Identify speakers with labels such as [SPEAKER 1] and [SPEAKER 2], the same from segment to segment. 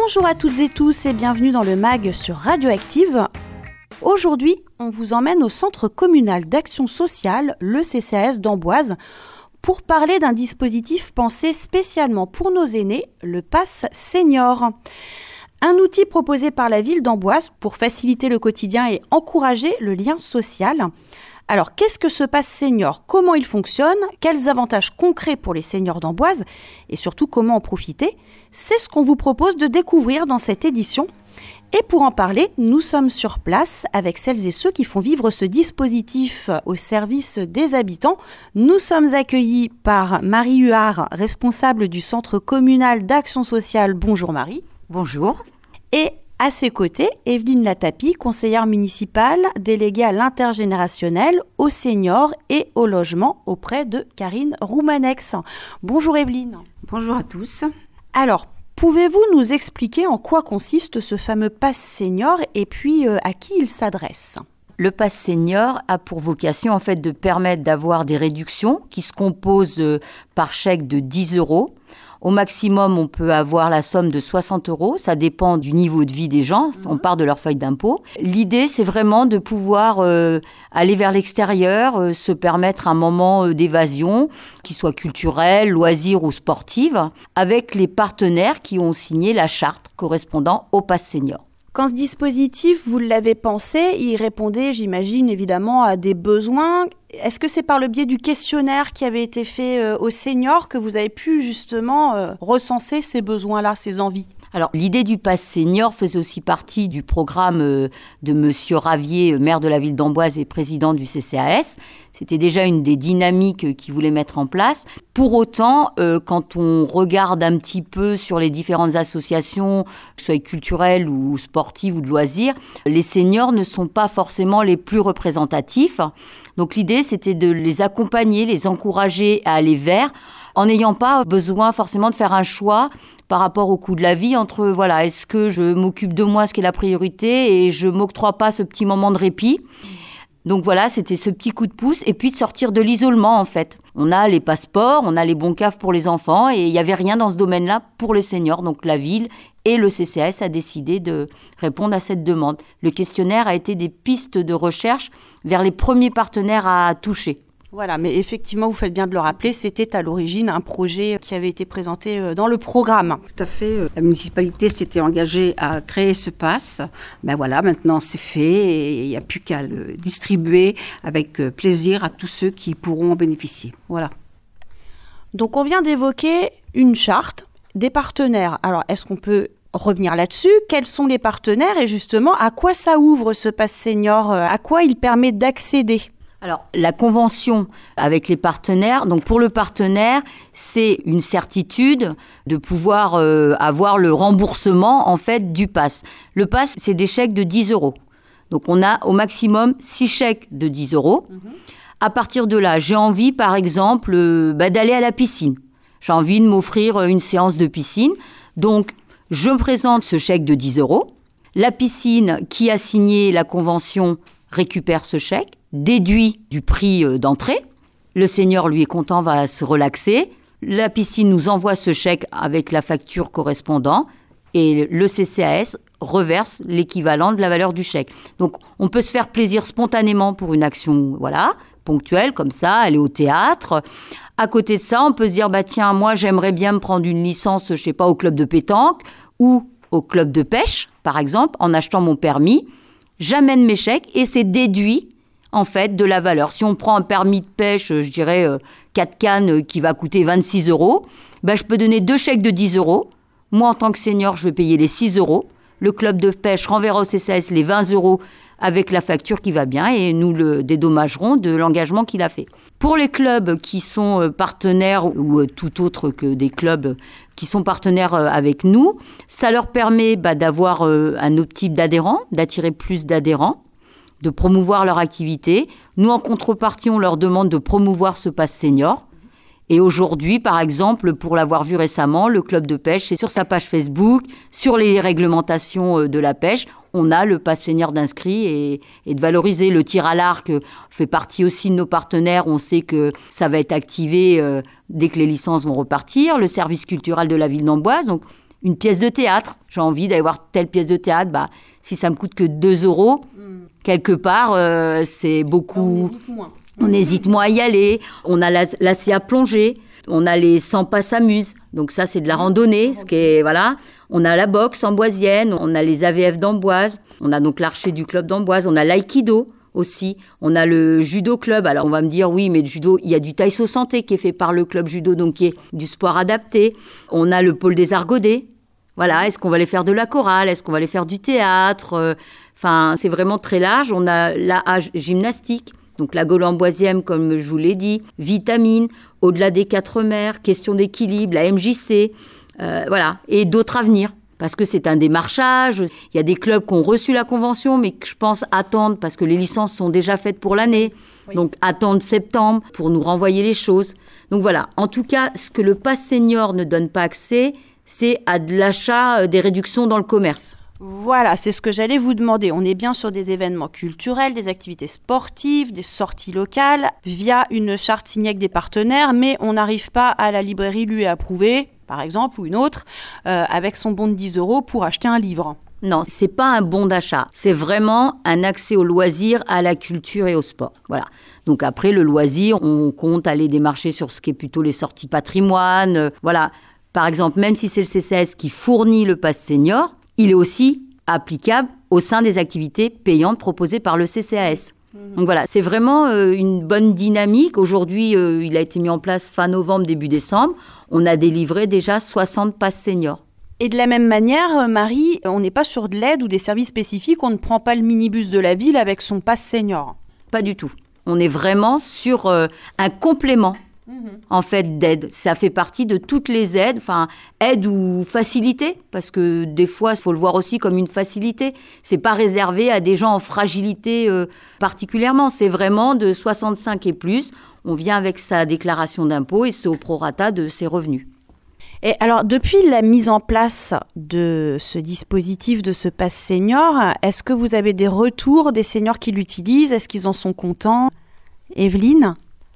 [SPEAKER 1] Bonjour à toutes et tous et bienvenue dans le MAG sur Radioactive. Aujourd'hui, on vous emmène au Centre communal d'action sociale, le CCAS d'Amboise, pour parler d'un dispositif pensé spécialement pour nos aînés, le Pass Senior. Un outil proposé par la ville d'Amboise pour faciliter le quotidien et encourager le lien social. Alors, qu'est-ce que ce Pass Senior ? Comment il fonctionne ? Quels avantages concrets pour les seniors d'Amboise ? Et surtout, comment en profiter ? C'est ce qu'on vous propose de découvrir dans cette édition. Et pour en parler, nous sommes sur place avec celles et ceux qui font vivre ce dispositif au service des habitants. Nous sommes accueillis par Marie Huard, responsable du Centre communal d'action sociale. Bonjour Marie.
[SPEAKER 2] Bonjour.
[SPEAKER 1] Et à ses côtés, Evelyne Latapie, conseillère municipale, déléguée à l'intergénérationnel, aux seniors et au logement auprès de Karine Roumanex. Bonjour Evelyne.
[SPEAKER 2] Bonjour à tous.
[SPEAKER 1] Alors, pouvez-vous nous expliquer en quoi consiste ce fameux Pass Senior et puis à qui il s'adresse ?
[SPEAKER 2] Le Pass Senior a pour vocation en fait de permettre d'avoir des réductions qui se composent par chèque de 10 €. Au maximum, on peut avoir la somme de 60 €. Ça dépend du niveau de vie des gens. On part de leur feuille d'impôt. L'idée, c'est vraiment de pouvoir aller vers l'extérieur, se permettre un moment d'évasion, qu'il soit culturel, loisir ou sportive, avec les partenaires qui ont signé la charte correspondant au Pass Senior.
[SPEAKER 1] Quand ce dispositif, vous l'avez pensé, il répondait, j'imagine, évidemment à des besoins. Est-ce que c'est par le biais du questionnaire qui avait été fait aux seniors que vous avez pu justement recenser ces besoins-là, ces envies ?
[SPEAKER 2] Alors, l'idée du Pass Senior faisait aussi partie du programme de Monsieur Ravier, maire de la ville d'Amboise et président du CCAS. C'était déjà une des dynamiques qu'il voulait mettre en place. Pour autant, quand on regarde un petit peu sur les différentes associations, que ce soit culturelles ou sportives ou de loisirs, les seniors ne sont pas forcément les plus représentatifs. Donc l'idée, c'était de les accompagner, les encourager à aller vers, en n'ayant pas besoin forcément de faire un choix par rapport au coût de la vie entre, voilà, est-ce que je m'occupe de moi, ce qui est la priorité, et je m'octroie pas ce petit moment de répit. Donc voilà, c'était ce petit coup de pouce, et puis de sortir de l'isolement en fait. On a les passeports, on a les bons CAF pour les enfants, et il n'y avait rien dans ce domaine-là pour les seniors. Donc la ville et le CCAS a décidé de répondre à cette demande. Le questionnaire a été des pistes de recherche vers les premiers partenaires à toucher.
[SPEAKER 1] Voilà, mais effectivement, vous faites bien de le rappeler, c'était à l'origine un projet qui avait été présenté dans le programme.
[SPEAKER 3] Tout à fait. La municipalité s'était engagée à créer ce pass. Ben voilà, maintenant c'est fait et il n'y a plus qu'à le distribuer avec plaisir à tous ceux qui pourront en bénéficier. Voilà.
[SPEAKER 1] Donc on vient d'évoquer une charte, des partenaires. Alors est-ce qu'on peut revenir là-dessus ? Quels sont les partenaires et justement à quoi ça ouvre ce Pass Senior ? À quoi il permet d'accéder ?
[SPEAKER 2] Alors, la convention avec les partenaires, donc pour le partenaire, c'est une certitude de pouvoir avoir le remboursement en fait du pass. Le pass, c'est des chèques de 10 €. Donc, on a au maximum 6 chèques de 10 €. À partir de là, j'ai envie, par exemple, d'aller à la piscine. J'ai envie de m'offrir une séance de piscine. Donc, je présente ce chèque de 10 €. La piscine qui a signé la convention récupère ce chèque, déduit du prix d'entrée. Le senior, lui, est content, va se relaxer. La piscine nous envoie ce chèque avec la facture correspondant et le CCAS reverse l'équivalent de la valeur du chèque. Donc, on peut se faire plaisir spontanément pour une action, voilà, ponctuelle, comme ça, aller au théâtre. À côté de ça, on peut se dire, tiens, moi, j'aimerais bien me prendre une licence, je sais pas, au club de pétanque ou au club de pêche, par exemple, en achetant mon permis. J'amène mes chèques et c'est déduit en fait de la valeur. Si on prend un permis de pêche, je dirais 4 cannes qui va coûter 26 €, je peux donner 2 chèques de 10 €. Moi, en tant que senior, je vais payer les 6 €. Le club de pêche renverra au CCAS les 20 € avec la facture qui va bien et nous le dédommagerons de l'engagement qu'il a fait. Pour les clubs qui sont partenaires ou tout autre que des clubs qui sont partenaires avec nous, ça leur permet d'avoir un autre type d'adhérents, d'attirer plus d'adhérents, de promouvoir leur activité. Nous, en contrepartie, on leur demande de promouvoir ce Pass Senior. Et aujourd'hui, par exemple, pour l'avoir vu récemment, le club de pêche, c'est sur sa page Facebook, sur les réglementations de la pêche, on a le Pass Senior d'inscrits et de valoriser. Le tir à l'arc fait partie aussi de nos partenaires. On sait que ça va être activé dès que les licences vont repartir. Le service culturel de la ville d'Amboise. Donc, une pièce de théâtre. J'ai envie d'aller voir telle pièce de théâtre. Si ça me coûte que 2 €, quelque part, c'est beaucoup. On hésite moins à y aller. On a la SIA plongée. On a les 100 pas s'amusent. Donc ça, c'est de la randonnée. Ce qui est, voilà. On a la boxe amboisienne. On a les AVF d'Amboise. On a donc l'archer du club d'Amboise. On a l'aïkido aussi. On a le judo club. Alors, on va me dire, oui, mais le judo, il y a du Taïso Santé qui est fait par le club judo, donc qui est du sport adapté. On a le pôle des argodés. Voilà. Est-ce qu'on va aller faire de la chorale? Est-ce qu'on va aller faire du théâtre? C'est vraiment très large. On a la gymnastique. Donc la Gaule amboisienne, comme je vous l'ai dit, vitamine, au-delà des 4 mers, question d'équilibre, la MJC, voilà, et d'autres à venir. Parce que c'est un démarchage, il y a des clubs qui ont reçu la convention, mais que je pense attendre, parce que les licences sont déjà faites pour l'année. Oui. Donc attendre septembre pour nous renvoyer les choses. Donc voilà, en tout cas, ce que le pass senior ne donne pas accès, c'est à de l'achat des réductions dans le commerce.
[SPEAKER 1] Voilà, c'est ce que j'allais vous demander. On est bien sur des événements culturels, des activités sportives, des sorties locales, via une charte signée avec des partenaires, mais on n'arrive pas à la librairie lui approuvée, par exemple, ou une autre, avec son bon de 10 € pour acheter un livre.
[SPEAKER 2] Non, c'est pas un bon d'achat. C'est vraiment un accès au loisir, à la culture et au sport. Voilà. Donc après, le loisir, on compte aller démarcher sur ce qui est plutôt les sorties patrimoine. Voilà. Par exemple, même si c'est le CCAS qui fournit le pass senior, il est aussi applicable au sein des activités payantes proposées par le CCAS. Donc voilà, c'est vraiment une bonne dynamique. Aujourd'hui, il a été mis en place fin novembre, début décembre. On a délivré déjà 60 passes seniors.
[SPEAKER 1] Et de la même manière, Marie, on n'est pas sur de l'aide ou des services spécifiques. On ne prend pas le minibus de la ville avec son pass senior.
[SPEAKER 2] Pas du tout. On est vraiment sur un complément. En fait, d'aide. Ça fait partie de toutes les aides, aide ou facilité, parce que des fois, il faut le voir aussi comme une facilité. C'est pas réservé à des gens en fragilité particulièrement. C'est vraiment de 65 et plus. On vient avec sa déclaration d'impôt et c'est au prorata de ses revenus.
[SPEAKER 1] Et alors, depuis la mise en place de ce dispositif, de ce pass senior, est-ce que vous avez des retours des seniors qui l'utilisent? Est-ce qu'ils en sont contents? Evelyne?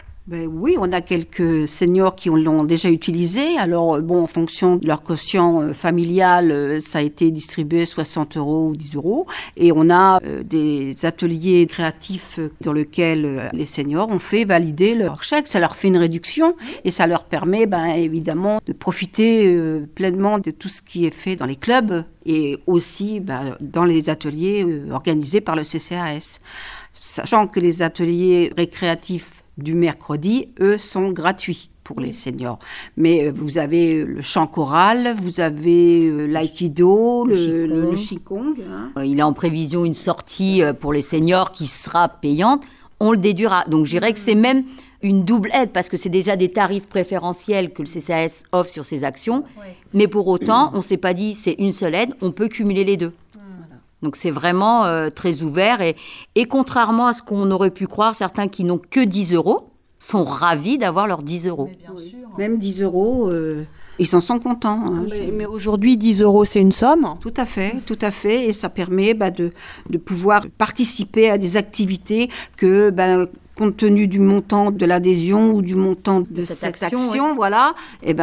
[SPEAKER 3] Oui, on a quelques seniors qui l'ont déjà utilisé. Alors, en fonction de leur quotient familial, ça a été distribué 60 € ou 10 €. Et on a des ateliers créatifs dans lesquels les seniors ont fait valider leur chèque. Ça leur fait une réduction et ça leur permet, évidemment, de profiter pleinement de tout ce qui est fait dans les clubs et aussi dans les ateliers organisés par le CCAS. Sachant que les ateliers récréatifs du mercredi, eux, sont gratuits pour les seniors. Mais vous avez le chant choral, vous avez l'aïkido, le qigong.
[SPEAKER 2] Il est en prévision une sortie pour les seniors qui sera payante. On le déduira. Donc, je dirais que c'est même une double aide parce que c'est déjà des tarifs préférentiels que le CCAS offre sur ses actions. Oui. Mais pour autant, on ne s'est pas dit c'est une seule aide, on peut cumuler les deux. Donc, c'est vraiment très ouvert. Et contrairement à ce qu'on aurait pu croire, certains qui n'ont que 10 € sont ravis d'avoir leurs 10 €.
[SPEAKER 3] Mais bien sûr. Même 10 €, ils s'en sont contents.
[SPEAKER 1] Mais aujourd'hui, 10 € c'est une somme?
[SPEAKER 3] Tout à fait. Et ça permet de pouvoir participer à des activités que... compte tenu du montant de l'adhésion ou du montant de cette action, voilà,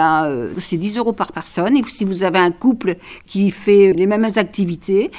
[SPEAKER 3] c'est 10 € par personne. Et si vous avez un couple qui fait les mêmes activités,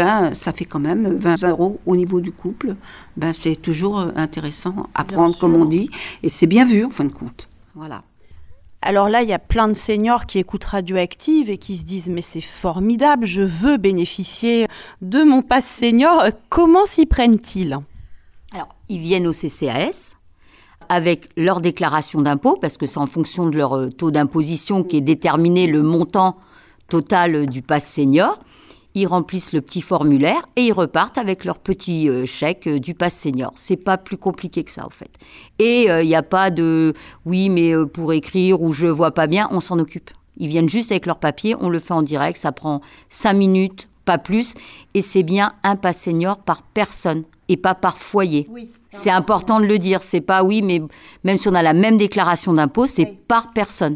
[SPEAKER 3] ça fait quand même 20 € au niveau du couple. C'est toujours intéressant à prendre, comme on dit. Et c'est bien vu, en fin de compte. Voilà.
[SPEAKER 1] Alors là, il y a plein de seniors qui écoutent Radioactive et qui se disent « Mais c'est formidable, je veux bénéficier de mon pass senior. » Comment s'y prennent-ils ?
[SPEAKER 2] Alors, ils viennent au CCAS avec leur déclaration d'impôt, parce que c'est en fonction de leur taux d'imposition qui est déterminé le montant total du pass senior. Ils remplissent le petit formulaire et ils repartent avec leur petit chèque du pass senior. C'est pas plus compliqué que ça, en fait. Et il n'y a pas de « oui, mais pour écrire ou je vois pas bien », on s'en occupe. Ils viennent juste avec leur papier, on le fait en direct, ça prend 5 minutes, pas plus. Et c'est bien un pass senior par personne et pas par foyer. Oui, c'est important de le dire. C'est pas oui, mais même si on a la même déclaration d'impôt, c'est par personne.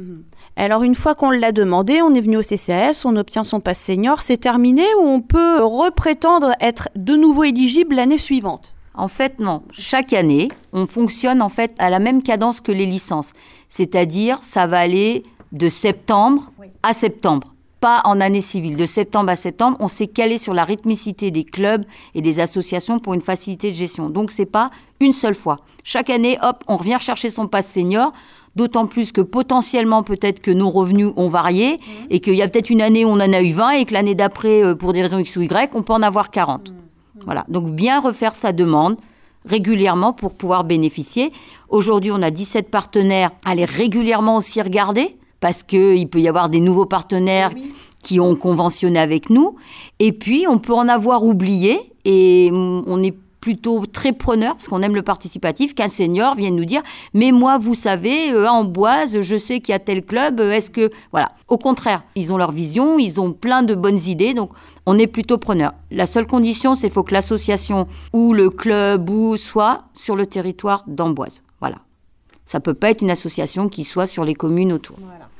[SPEAKER 1] Alors, une fois qu'on l'a demandé, on est venu au CCAS, on obtient son pass senior, c'est terminé ou on peut reprétendre être de nouveau éligible l'année suivante?
[SPEAKER 2] En fait, non. Chaque année, on fonctionne en fait à la même cadence que les licences. C'est-à-dire, ça va aller de septembre à septembre. pas en année civile. De septembre à septembre, on s'est calé sur la rythmicité des clubs et des associations pour une facilité de gestion. Donc, c'est pas une seule fois. Chaque année, hop, on revient chercher son pass senior, d'autant plus que potentiellement, peut-être que nos revenus ont varié et qu'il y a peut-être une année où on en a eu 20 et que l'année d'après, pour des raisons X ou Y, on peut en avoir 40. Voilà. Donc, bien refaire sa demande régulièrement pour pouvoir bénéficier. Aujourd'hui, on a 17 partenaires. Allez régulièrement aussi regarder parce qu'il peut y avoir des nouveaux partenaires qui ont conventionné avec nous. Et puis, on peut en avoir oublié et on est plutôt très preneur, parce qu'on aime le participatif, qu'un senior vienne nous dire « Mais moi, vous savez, à Amboise, je sais qu'il y a tel club, est-ce que… » Voilà. Au contraire, ils ont leur vision, ils ont plein de bonnes idées, donc on est plutôt preneur. La seule condition, c'est qu'il faut que l'association ou le club soit sur le territoire d'Amboise. Voilà. Ça ne peut pas être une association qui soit sur les communes autour.
[SPEAKER 1] Voilà.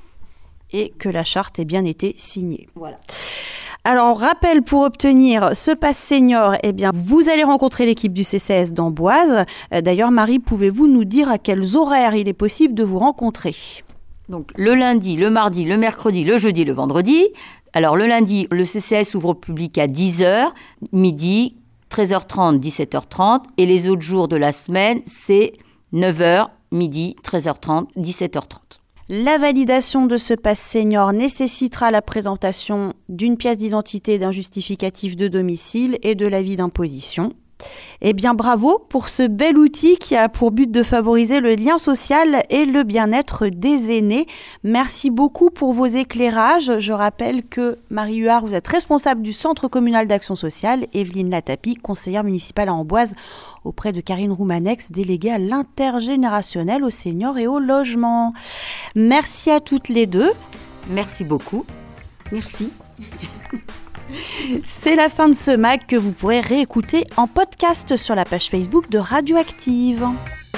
[SPEAKER 1] Et que la charte ait bien été signée.
[SPEAKER 2] Voilà.
[SPEAKER 1] Alors, rappel pour obtenir ce pass senior, eh bien, vous allez rencontrer l'équipe du CCAS d'Amboise. D'ailleurs, Marie, pouvez-vous nous dire à quels horaires il est possible de vous rencontrer ?
[SPEAKER 2] Donc, le lundi, le mardi, le mercredi, le jeudi, le vendredi. Alors, le lundi, le CCAS ouvre au public à 10h, midi, 13h30, 17h30. Et les autres jours de la semaine, c'est 9h, midi, 13h30, 17h30.
[SPEAKER 1] La validation de ce pass senior nécessitera la présentation d'une pièce d'identité et d'un justificatif de domicile et de l'avis d'imposition. Eh bien, bravo pour ce bel outil qui a pour but de favoriser le lien social et le bien-être des aînés. Merci beaucoup pour vos éclairages. Je rappelle que Marie Huard, vous êtes responsable du Centre communal d'action sociale, Evelyne Latapie, conseillère municipale à Amboise, auprès de Karine Roumanex, déléguée à l'intergénérationnel, aux seniors et au logement. Merci à toutes les deux.
[SPEAKER 2] Merci beaucoup.
[SPEAKER 3] Merci.
[SPEAKER 1] C'est la fin de ce MAG que vous pourrez réécouter en podcast sur la page Facebook de Radioactive.